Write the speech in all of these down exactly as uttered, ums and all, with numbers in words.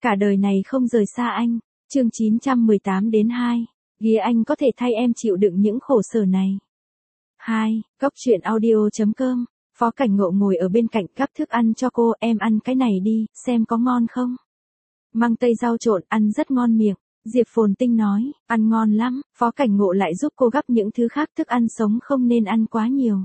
Cả đời này không rời xa anh. Chương chín trăm mười tám đến hai. Ghía anh có thể thay em chịu đựng những khổ sở này. hai. Góc truyện audio chấm com. Phó Cảnh Ngộ ngồi ở bên cạnh gắp thức ăn cho cô, em ăn cái này đi, xem có ngon không. Măng tây rau trộn, ăn rất ngon miệng. Diệp Phồn Tinh nói, ăn ngon lắm. Phó Cảnh Ngộ lại giúp cô gắp những thứ khác, thức ăn sống không nên ăn quá nhiều.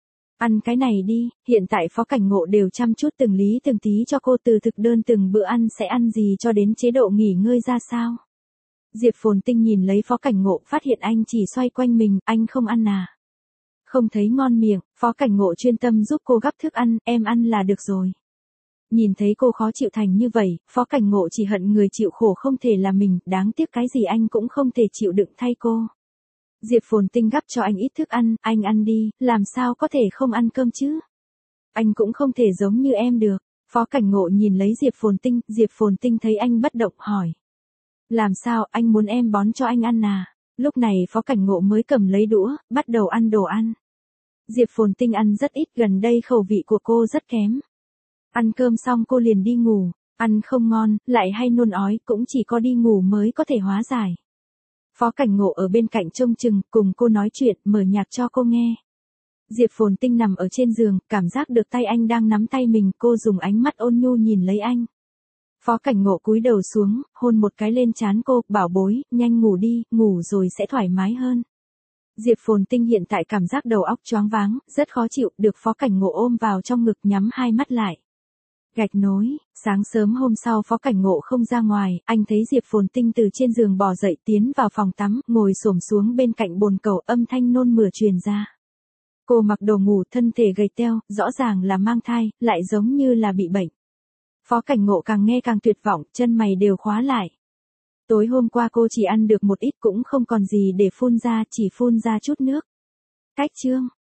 Ăn cái này đi, hiện tại Phó Cảnh Ngộ đều chăm chút từng lý từng tí cho cô, từ thực đơn từng bữa ăn sẽ ăn gì cho đến chế độ nghỉ ngơi ra sao. Diệp Phồn Tinh nhìn lấy Phó Cảnh Ngộ, phát hiện anh chỉ xoay quanh mình, anh không ăn à. Không thấy ngon miệng, Phó Cảnh Ngộ chuyên tâm giúp cô gắp thức ăn, em ăn là được rồi. Nhìn thấy cô khó chịu thành như vậy, Phó Cảnh Ngộ chỉ hận người chịu khổ không thể là mình, đáng tiếc cái gì anh cũng không thể chịu đựng thay cô. Diệp Phồn Tinh gắp cho anh ít thức ăn, anh ăn đi, làm sao có thể không ăn cơm chứ? Anh cũng không thể giống như em được. Phó Cảnh Ngộ nhìn lấy Diệp Phồn Tinh, Diệp Phồn Tinh thấy anh bất động hỏi. Làm sao, anh muốn em bón cho anh ăn à? Lúc này Phó Cảnh Ngộ mới cầm lấy đũa, bắt đầu ăn đồ ăn. Diệp Phồn Tinh ăn rất ít, gần đây khẩu vị của cô rất kém. Ăn cơm xong cô liền đi ngủ, ăn không ngon, lại hay nôn ói, cũng chỉ có đi ngủ mới có thể hóa giải. Phó Cảnh Ngộ ở bên cạnh trông chừng, cùng cô nói chuyện, mở nhạc cho cô nghe. Diệp Phồn Tinh nằm ở trên giường, cảm giác được tay anh đang nắm tay mình, cô dùng ánh mắt ôn nhu nhìn lấy anh. Phó Cảnh Ngộ cúi đầu xuống, hôn một cái lên trán cô, bảo bối, nhanh ngủ đi, ngủ rồi sẽ thoải mái hơn. Diệp Phồn Tinh hiện tại cảm giác đầu óc choáng váng, rất khó chịu, được Phó Cảnh Ngộ ôm vào trong ngực, nhắm hai mắt lại. Gạch nối, sáng sớm hôm sau Phó Cảnh Ngộ không ra ngoài, anh thấy Diệp Phồn Tinh từ trên giường bò dậy tiến vào phòng tắm, ngồi xổm xuống bên cạnh bồn cầu, âm thanh nôn mửa truyền ra. Cô mặc đồ ngủ, thân thể gầy teo, rõ ràng là mang thai, lại giống như là bị bệnh. Phó Cảnh Ngộ càng nghe càng tuyệt vọng, chân mày đều khóa lại. Tối hôm qua cô chỉ ăn được một ít, cũng không còn gì để phun ra, chỉ phun ra chút nước. Cách chương.